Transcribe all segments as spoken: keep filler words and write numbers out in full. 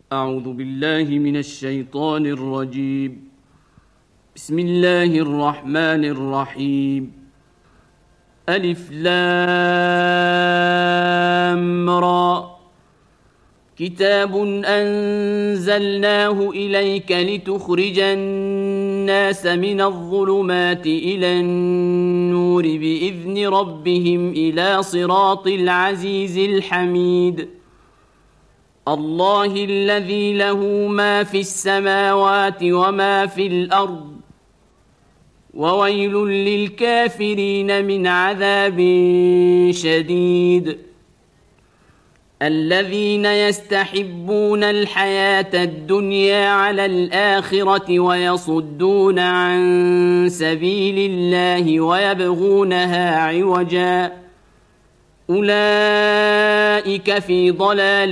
أعوذ بالله من الشيطان الرجيم. بسم الله الرحمن الرحيم. ألف لام را. كتاب أنزلناه إليك لتخرج الناس من الظلمات إلى النور بإذن ربهم إلى صراط العزيز الحميد. الله الذي له ما في السماوات وما في الأرض وويل للكافرين من عذاب شديد. الذين يستحبون الحياة الدنيا على الآخرة ويصدون عن سبيل الله ويبغونها عوجا أولئك في ضلال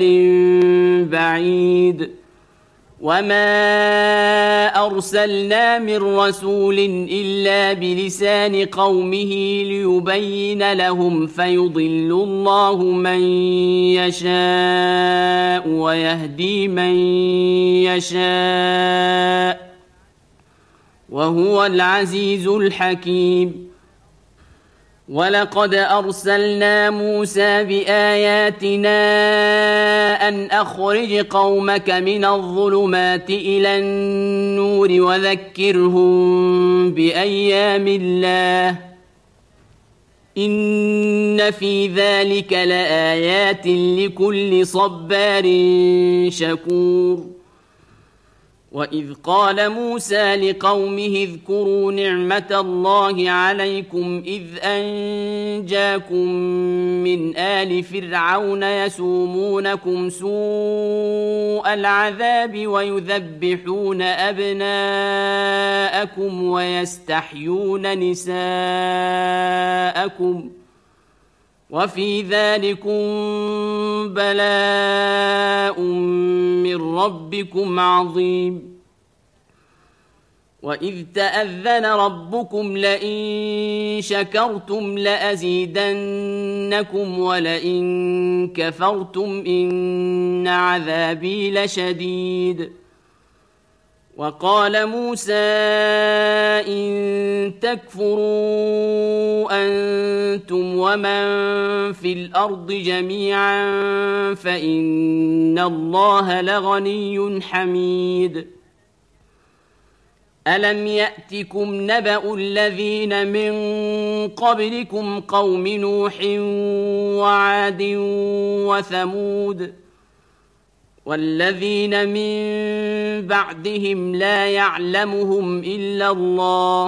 بعيد. وما أرسلنا من رسول إلا بلسان قومه ليبين لهم فيضل الله من يشاء ويهدي من يشاء وهو العزيز الحكيم. ولقد أرسلنا موسى بآياتنا أن أخرج قومك من الظلمات إلى النور وذكرهم بأيام الله إن في ذلك لآيات لكل صبار شكور. وإذ قال موسى لقومه اذكروا نعمة الله عليكم إذ أنجاكم من آل فرعون يسومونكم سوء العذاب ويذبحون أبناءكم ويستحيون نساءكم وفي ذلكم بلاء من ربكم عظيم. وإذ تأذن ربكم لئن شكرتم لأزيدنكم ولئن كفرتم إن عذابي لشديد. وقال موسى إن تكفروا أنتم ومن في الأرض جميعا فإن الله لغني حميد. ألم يأتكم نبأ الذين من قبلكم قوم نوح وعاد وثمود والذين من بعدهم لا يعلمهم إلا الله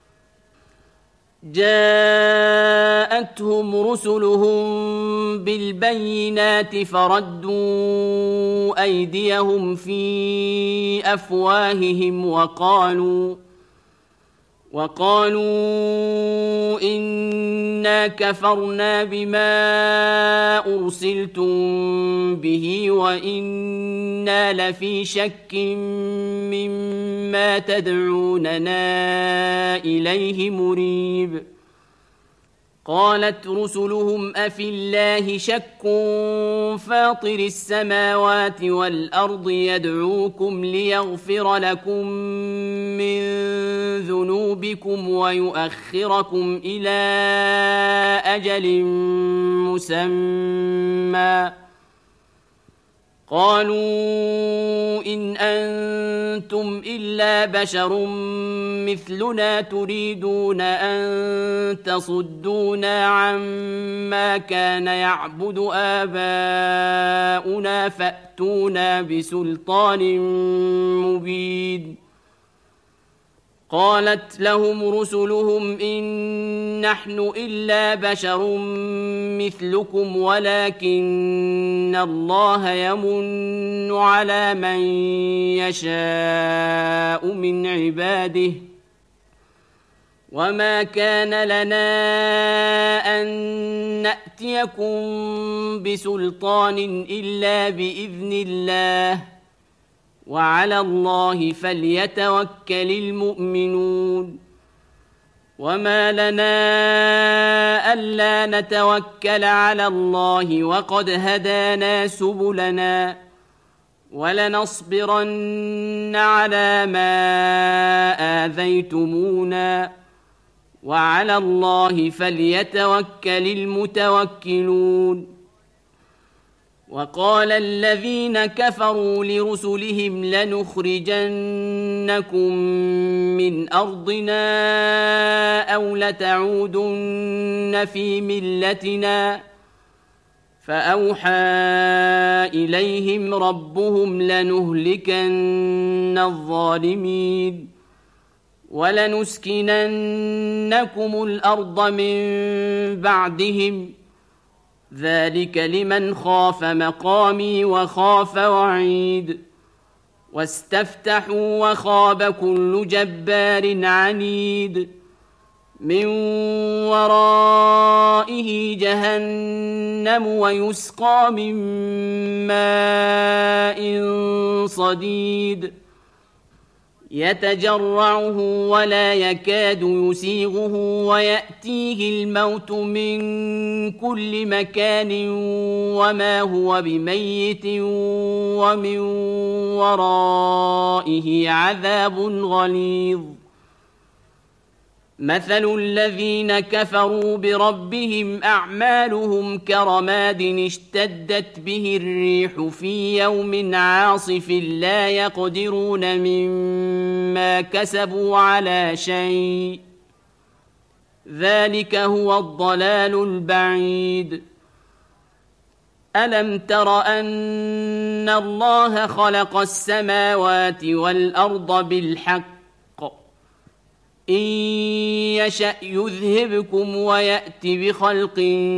جاءتهم رسلهم بالبينات فردوا أيديهم في أفواههم وقالوا وقالوا إنا كفرنا بما أرسلتم به وإنا لفي شك مما تدعوننا إليه مريب. قالت رسلهم أفي الله شك فاطر السماوات والأرض يدعوكم ليغفر لكم من ذنوبكم ويؤخركم إلى أجل مسمى قالوا إن أنتم إلا بشر مثلنا تريدون أن تصدونا عما كان يعبد آباؤنا فأتونا بسلطان مبين. قالت لهم رسلهم إن نحن إلا بشر مثلكم ولكن الله يمن على من يشاء من عباده وما كان لنا أن نأتيكم بسلطان إلا بإذن الله وعلى الله فليتوكل المؤمنون. وما لنا ألا نتوكل على الله وقد هدانا سبلنا ولنصبرن على ما آذيتمونا وعلى الله فليتوكل المتوكلون. وقال الذين كفروا لرسلهم لنخرجنكم من أرضنا أو لتعودن في ملتنا فأوحى إليهم ربهم لنهلكن الظالمين ولنسكننكم الأرض من بعدهم ذلك لمن خاف مقامي وخاف وعيد. واستفتحوا وخاب كل جبار عنيد من ورائه جهنم ويسقى من ماء صديد يتجرعه ولا يكاد يسيغه ويأتيه الموت من كل مكان وما هو بميت ومن ورائه عذاب غليظ. مثل الذين كفروا بربهم أعمالهم كرماد اشتدت به الريح في يوم عاصف لا يقدرون مما كسبوا على شيء ذلك هو الضلال البعيد. ألم تر أن الله خلق السماوات والأرض بالحق إن يشأ يذهبكم ويأت بخلق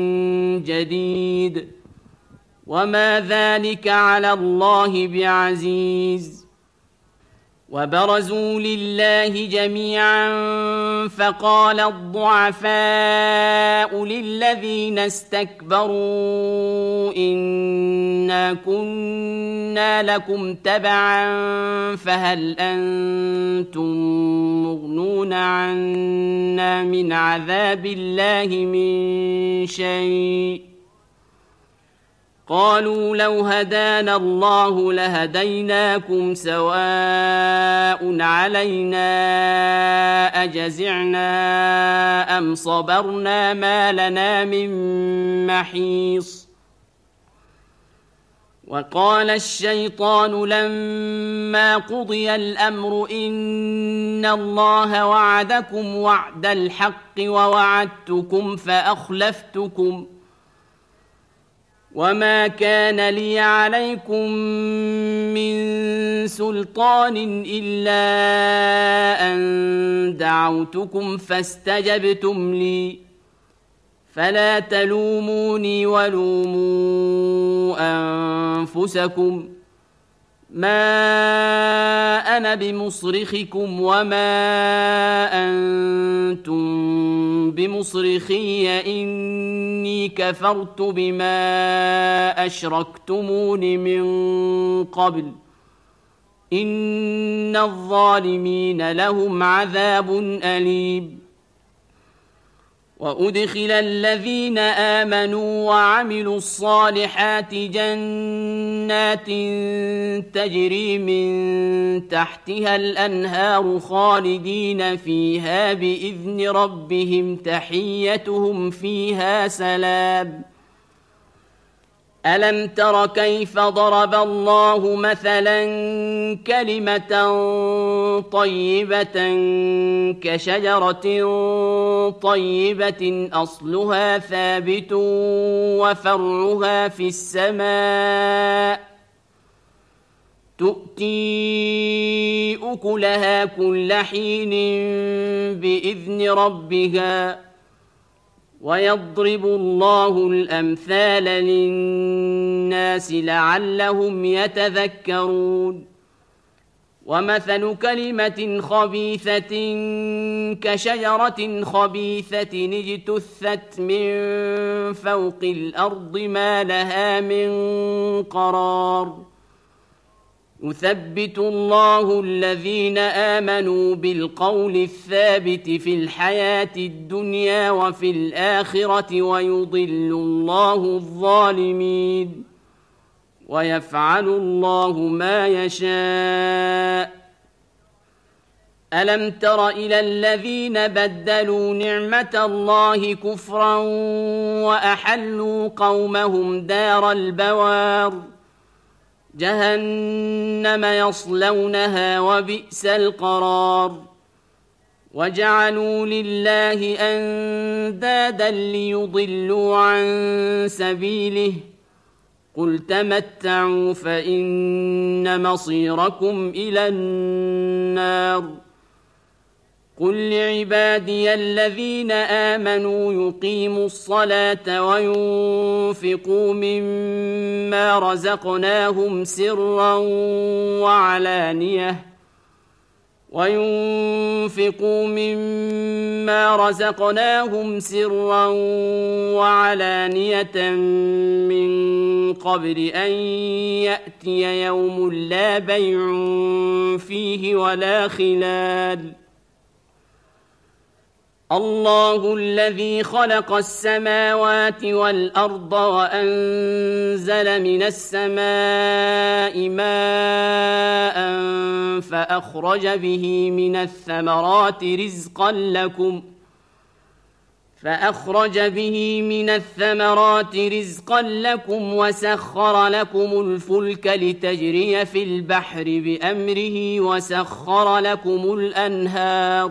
جديد وما ذلك على الله بعزيز. وبرزوا لله جميعا فقال الضعفاء للذين استكبروا إنا كنا لكم تبعا فهل أنتم مغنون عنا من عذاب الله من شيء قالوا لو هدانا الله لهديناكم سواء علينا أجزعنا أم صبرنا ما لنا من محيص. وقال الشيطان لما قضي الأمر إن الله وعدكم وعد الحق ووعدتكم فأخلفتكم وما كان لي عليكم من سلطان إلا أن دعوتكم فاستجبتم لي فلا تلوموني ولوموا أنفسكم ما أنا بمصرخكم وما أنتم بمصرخي إني كفرت بما أشركتمون من قبل إن الظالمين لهم عذاب أليم. وأدخل الذين آمنوا وعملوا الصالحات جنات تجري من تحتها الأنهار خالدين فيها بإذن ربهم تحيتهم فيها سلام. ألم تر كيف ضرب الله مثلا كلمة طيبة كشجرة طيبة أصلها ثابت وفرعها في السماء تؤتي أكلها كل حين بإذن ربها ويضرب الله الأمثال للناس لعلهم يتذكرون. ومثل كلمة خبيثة كشجرة خبيثة اجتثت من فوق الأرض ما لها من قرار. يثبت الله الذين آمنوا بالقول الثابت في الحياة الدنيا وفي الآخرة ويضل الله الظالمين. ويفعل الله ما يشاء. ألم تر إلى الذين بدلوا نعمة الله كفرا وأحلوا قومهم دار البوار جهنم يصلونها وبئس القرار. وجعلوا لله أندادا ليضلوا عن سبيله قل تمتعوا فإن مصيركم إلى النار. قل لعبادي الذين آمنوا يقيموا الصلاة وينفقوا مما رزقناهم سرا وعلانية وينفقوا مما رزقناهم سرا وعلانية من قبل أن يأتي يوم لا بيع فيه ولا خلال. الله الذي خلق السماوات والأرض وأنزل من السماء ماء فأخرج به من الثمرات رزقا لكم فأخرج به من الثمرات رزقا لكم وسخر لكم الفلك لتجري في البحر بأمره وسخر لكم الأنهار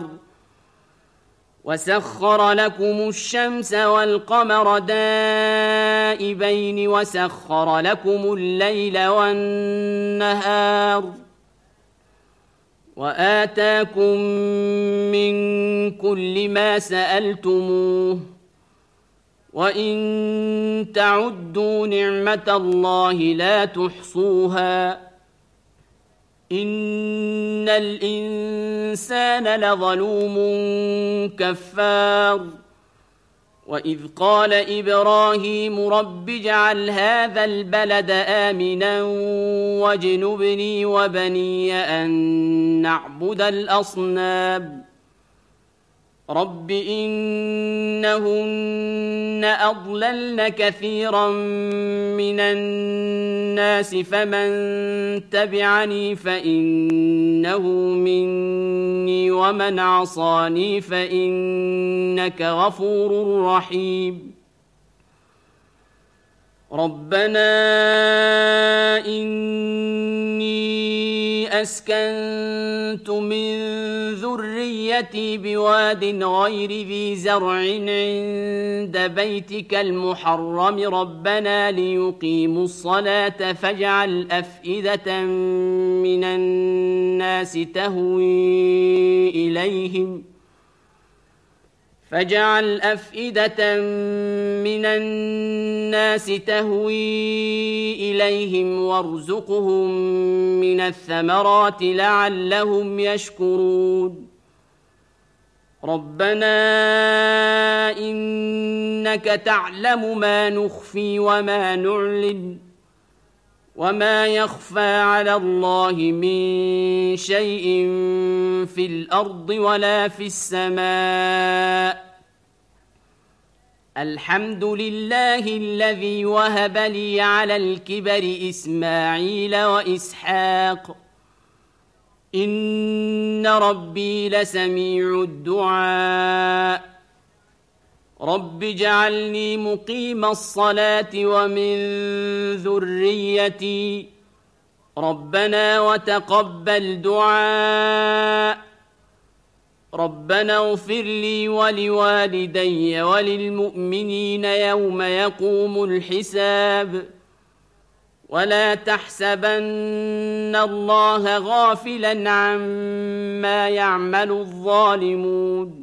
وسخر لكم الشمس والقمر دائبين وسخر لكم الليل والنهار وآتاكم من كل ما سألتموه وإن تعدوا نعمة الله لا تحصوها إن الإنسان لظلوم كفار. وإذ قال إبراهيم رب اجعل هذا البلد آمنا واجنبني وبني أن نعبد الأصنام رب إنهن أضللن كثيرا من الناس فمن تبعني فإنه مني ومن عصاني فإنك غفور رحيم. ربنا إني أسكنت من ذريتي بواد غير ذي زرع عند بيتك المحرم ربنا ليقيموا الصلاة فاجعل أفئدة من الناس تهوي إليهم فاجعل أفئدة من الناس تهوي إليهم وارزقهم من الثمرات لعلهم يشكرون. ربنا إنك تعلم ما نخفي وما نعلن وما يخفى على الله من شيء في الأرض ولا في السماء. الحمد لله الذي وهب لي على الكبر إسماعيل وإسحاق إن ربي لسميع الدعاء. رب اجعلني مقيم الصلاة ومن ذريتي ربنا وتقبل دعاء. ربنا اغفر لي ولوالدي وللمؤمنين يوم يقوم الحساب ولا تحسبن الله غافلا عما يعمل الظالمون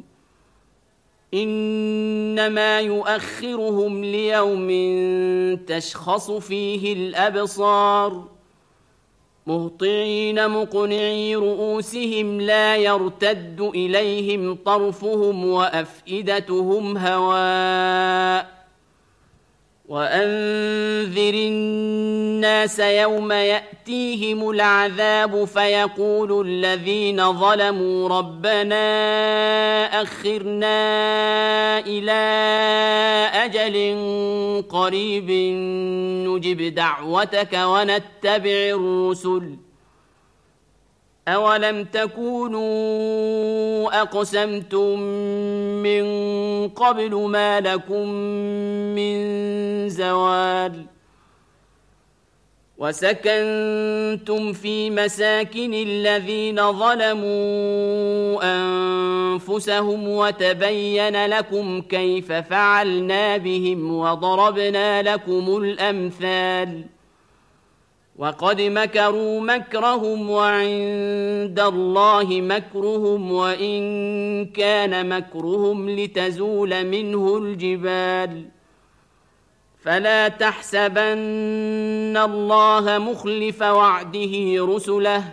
إنما يؤخرهم ليوم تشخص فيه الأبصار مهطعين مقنعي رؤوسهم لا يرتد إليهم طرفهم وأفئدتهم هواء وأنذر الناس يوم يأتيهم العذاب فيقول الذين ظلموا ربنا أخرنا إلى أجل قريب نجب دعوتك ونتبع الرسل أولم تكونوا أقسمتم من قبل ما لكم من زوال وسكنتم في مساكن الذين ظلموا أنفسهم وتبين لكم كيف فعلنا بهم وضربنا لكم الأمثال وقد مكروا مكرهم وعند الله مكرهم وإن كان مكرهم لتزول منه الجبال فلا تحسبن الله مخلف وعده رسله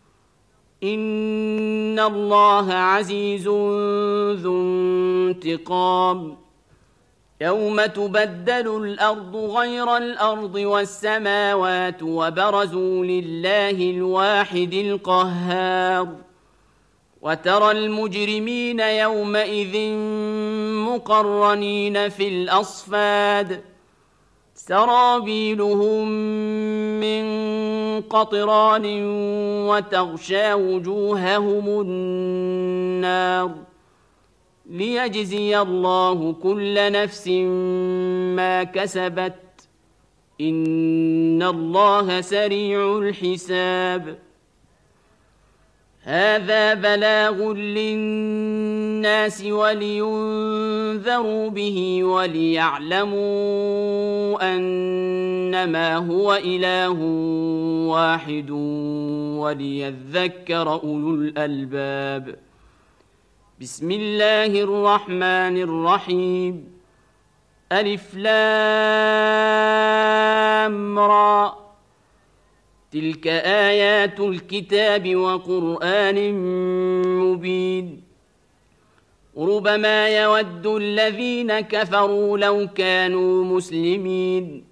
إن الله عزيز ذو انتقام يوم تبدل الأرض غير الأرض والسماوات وبرزوا لله الواحد القهار وترى المجرمين يومئذ مقرنين في الأصفاد سرابيلهم من قطران وتغشى وجوههم النار ليجزي الله كل نفس ما كسبت إن الله سريع الحساب هذا بلاغ للناس ولينذروا به وليعلموا أنما هو إله واحد وليذكر أولو الألباب بسم الله الرحمن الرحيم ألف لام را تلك آيات الكتاب وقرآن مبين ربما يود الذين كفروا لو كانوا مسلمين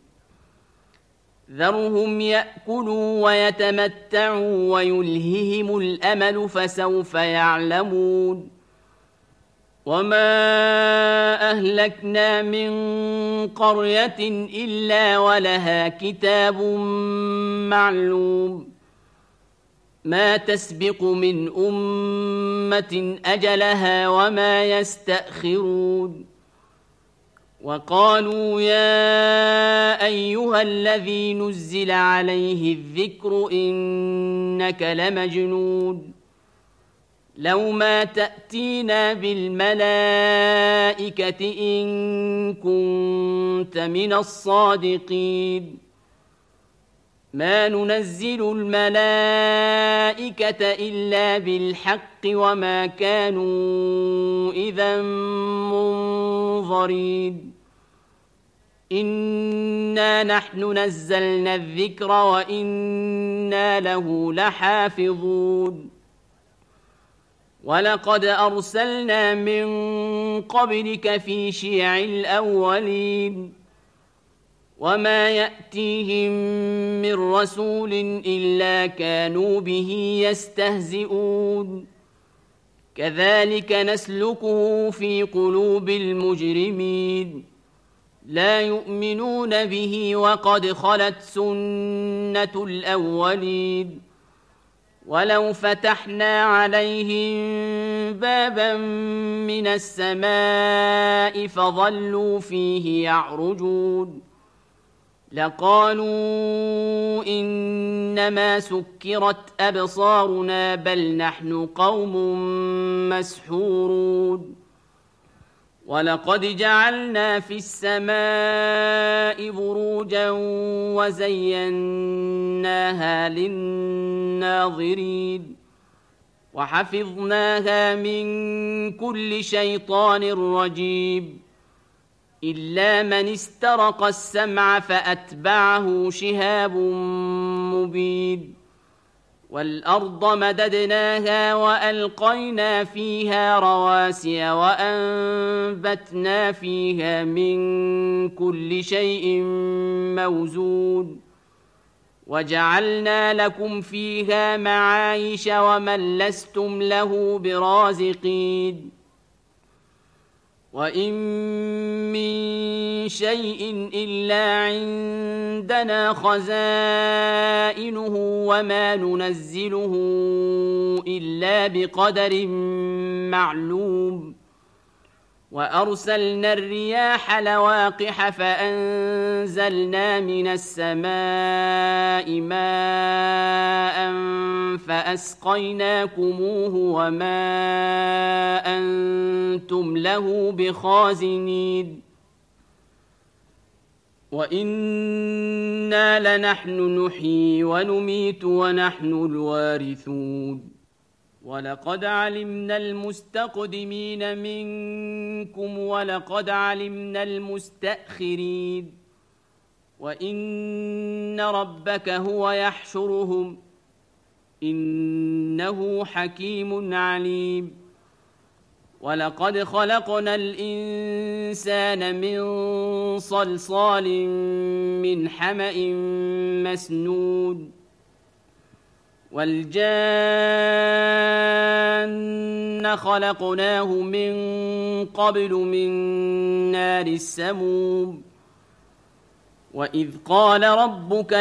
ذرهم يأكلوا ويتمتعوا ويلههم الأمل فسوف يعلمون وما أهلكنا من قرية إلا ولها كتاب معلوم ما تسبق من أمة أجلها وما يستأخرون وقالوا يا أيها الذي نزل عليه الذكر إنك لمجنون لو ما تأتينا بالملائكة إن كنت من الصادقين ما ننزل الملائكة إلا بالحق وما كانوا إذا منظرين إنا نحن نزلنا الذكر وإنا له لحافظون ولقد أرسلنا من قبلك في شيع الأولين وما يأتيهم من رسول إلا كانوا به يستهزئون كذلك نسلكه في قلوب المجرمين لا يؤمنون به وقد خلت سنة الأولين ولو فتحنا عليهم بابا من السماء فظلوا فيه يعرجون لقالوا إنما سكرت أبصارنا بل نحن قوم مسحورون ولقد جعلنا في السماء بروجا وزيناها للناظرين وحفظناها من كل شيطان رجيم إلا من استرق السمع فأتبعه شهاب مبين والأرض مددناها وألقينا فيها رواسي وأنبتنا فيها من كل شيء موزون وجعلنا لكم فيها معايش ومن لستم له برازقين وإن من شيء إلا عندنا خزائنه وما ننزله إلا بقدر معلوم وأرسلنا الرياح لواقح فأنزلنا من السماء ماء فأسقيناكموه وما أنتم له بخازنين وإنا لنحن نحيي ونميت ونحن الوارثون ولقد علمنا المستقدمين منكم ولقد علمنا المستأخرين وإن ربك هو يحشرهم إنه حكيم عليم ولقد خلقنا الإنسان من صلصال من حمأ مسنون والجان خلقناه من قبل من نار السموم وإذ قال ربك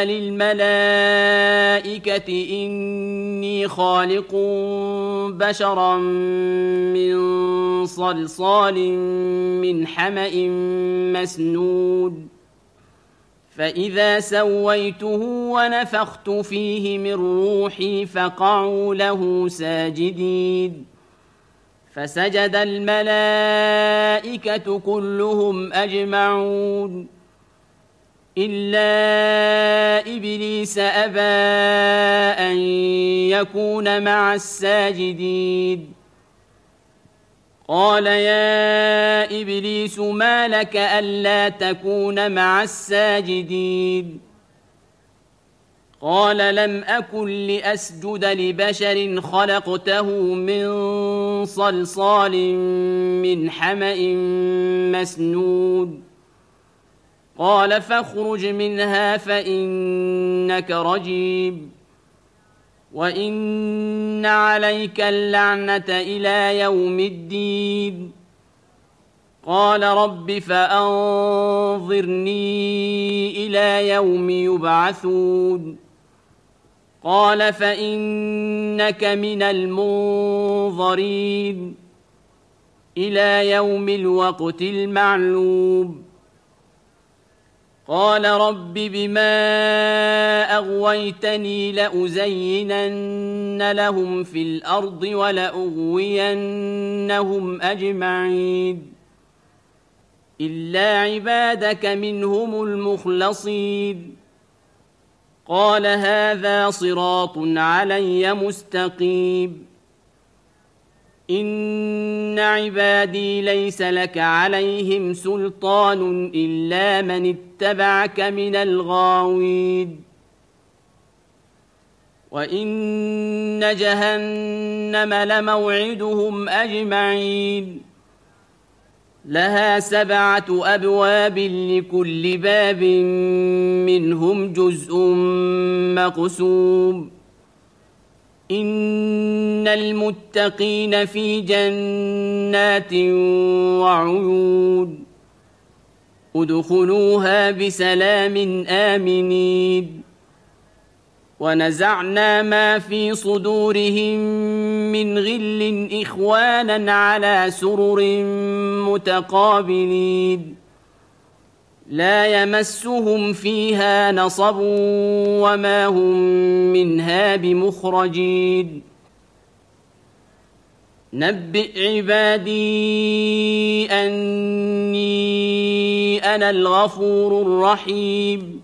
للملائكة إني خالق بشرا من صلصال من حمأ مسنون فإذا سويته ونفخت فيه من روحي فقعوا له ساجدين فسجد الملائكة كلهم أجمعون إلا إبليس أبى أن يكون مع الساجدين قال يا إبليس ما لك ألا تكون مع الساجدين قال لم أكن لأسجد لبشر خلقته من صلصال من حمأ مسنون قال فاخرج منها فإنك رجيم وإن عليك اللعنة إلى يوم الدين قال رب فأنظرني إلى يوم يبعثون قال فإنك من المنظرين إلى يوم الوقت المعلوم قال رب بما أغويتني لأزينن لهم في الأرض ولأغوينهم أجمعين إلا عبادك منهم المخلصين قال هذا صراط علي مستقيم إن عبادي ليس لك عليهم سلطان إلا من اتبعك من الغاوين وإن جهنم لموعدهم أجمعين لها سبعة أبواب لكل باب منهم جزء مقسوم إن المتقين في جنات وعيون ادخلوها بسلام آمنين ونزعنا ما في صدورهم من غل إخوانا على سرر متقابلين لا يمسهم فيها نصب وما هم منها بمخرجين نبئ عبادي أني أنا الغفور الرحيم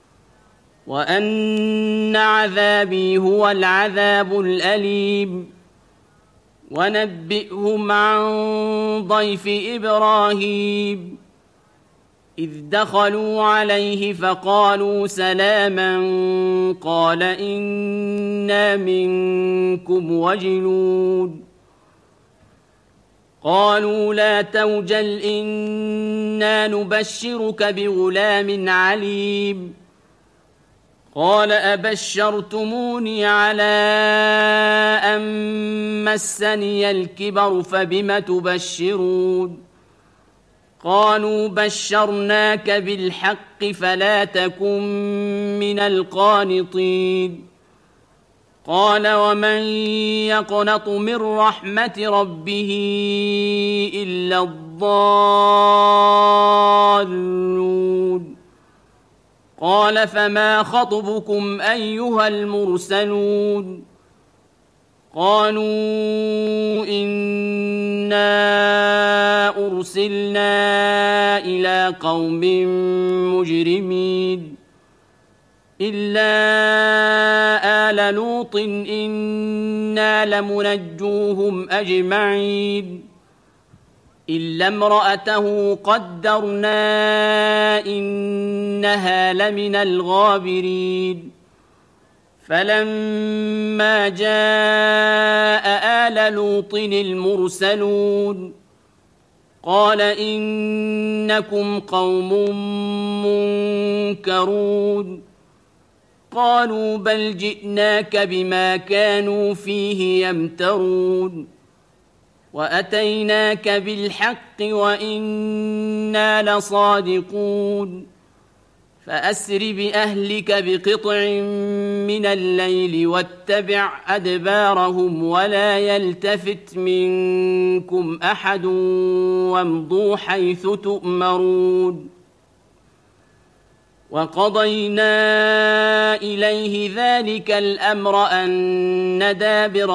وأن عذابي هو العذاب الأليم ونبئهم عن ضيف إبراهيم إذ دخلوا عليه فقالوا سلاما قال إنا منكم وجلون قالوا لا توجل إنا نبشرك بغلام عليم قال أبشرتموني على أن مسني الكبر فبم تبشرون قالوا بشرناك بالحق فلا تكن من القانطين قال ومن يقنط من رحمة ربه إلا الضالون قال فما خطبكم أيها المرسلون قالوا إنا أرسلنا إلى قوم مجرمين إلا آل لوط إنا لمنجوهم أجمعين إلا امرأته قدرنا إنها لمن الغابرين فلما جاء آل لوط المرسلون قال إنكم قوم منكرون قالوا بل جئناك بما كانوا فيه يمترون وأتيناك بالحق وإنا لصادقون فأسر بأهلك بقطع من الليل واتبع أدبارهم ولا يلتفت منكم أحد وامضوا حيث تؤمرون وقضينا إليه ذلك الأمر أن دابر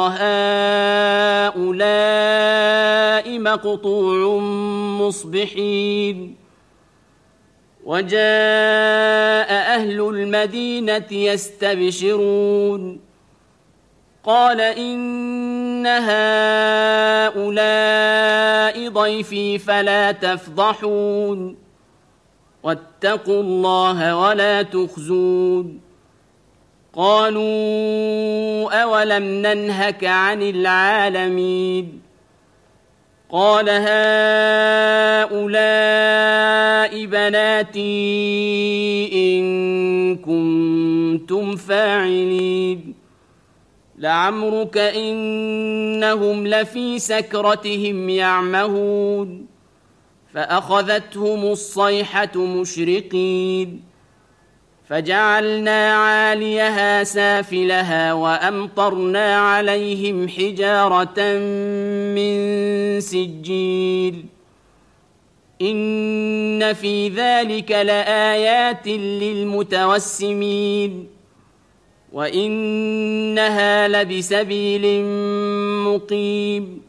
هؤلاء مقطوع مصبحين وجاء أهل المدينة يستبشرون قال إن هؤلاء ضيفي فلا تفضحون واتقوا الله ولا تخزون قالوا أولم ننهك عن العالمين قال هؤلاء بناتي إن كنتم فاعلين لعمرك إنهم لفي سكرتهم يعمهون فأخذتهم الصيحة مشرقين فجعلنا عاليها سافلها وأمطرنا عليهم حجارة من سجيل إن في ذلك لآيات للمتوسمين وإنها لبسبيل مقيم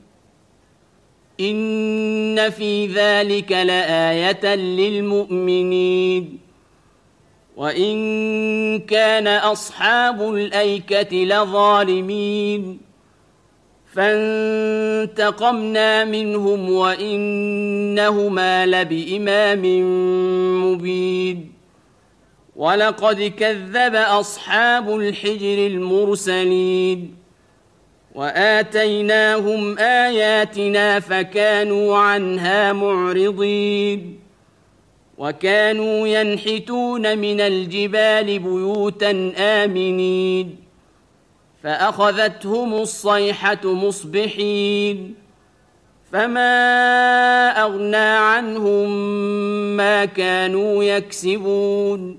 إن في ذلك لآية للمؤمنين وإن كان أصحاب الأيكة لظالمين فانتقمنا منهم وإنهما لبإمام مبين ولقد كذب أصحاب الحجر المرسلين وآتيناهم آياتنا فكانوا عنها معرضين وكانوا ينحتون من الجبال بيوتا آمنين فأخذتهم الصيحة مصبحين فما أغنى عنهم ما كانوا يكسبون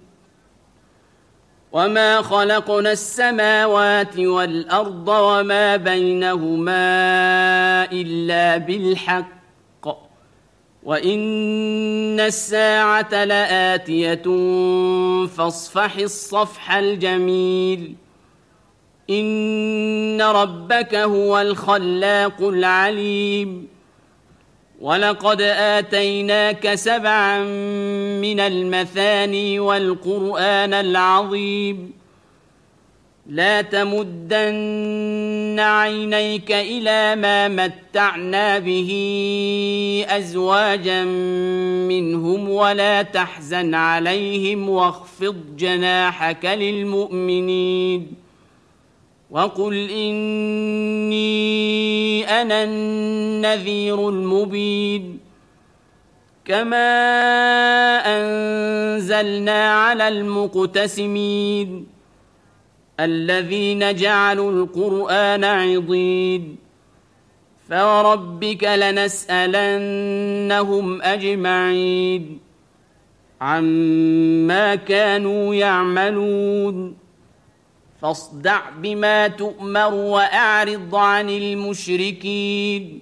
وما خلقنا السماوات والأرض وما بينهما إلا بالحق وإن الساعة لآتية فاصفح الصفح الجميل إن ربك هو الخلاق العليم ولقد آتيناك سبعا من المثاني والقرآن العظيم لا تمدن عينيك إلى ما متعنا به أزواجا منهم ولا تحزن عليهم واخفض جناحك للمؤمنين وقل إني أنا النذير المبين كما أنزلنا على المقتسمين الذين جعلوا القرآن عضين فوربك لنسألنهم أجمعين عما كانوا يعملون فاصدع بما تؤمر وأعرض عن المشركين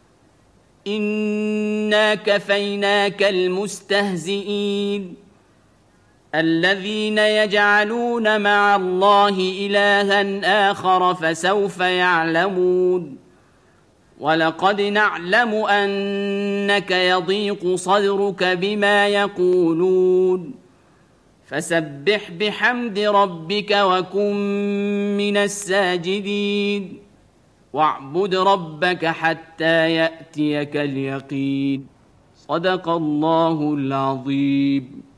إنا كفيناك المستهزئين الذين يجعلون مع الله إلها آخر فسوف يعلمون ولقد نعلم أنك يضيق صدرك بما يقولون فسبح بحمد ربك وكن من الساجدين واعبد ربك حتى يأتيك اليقين صدق الله العظيم.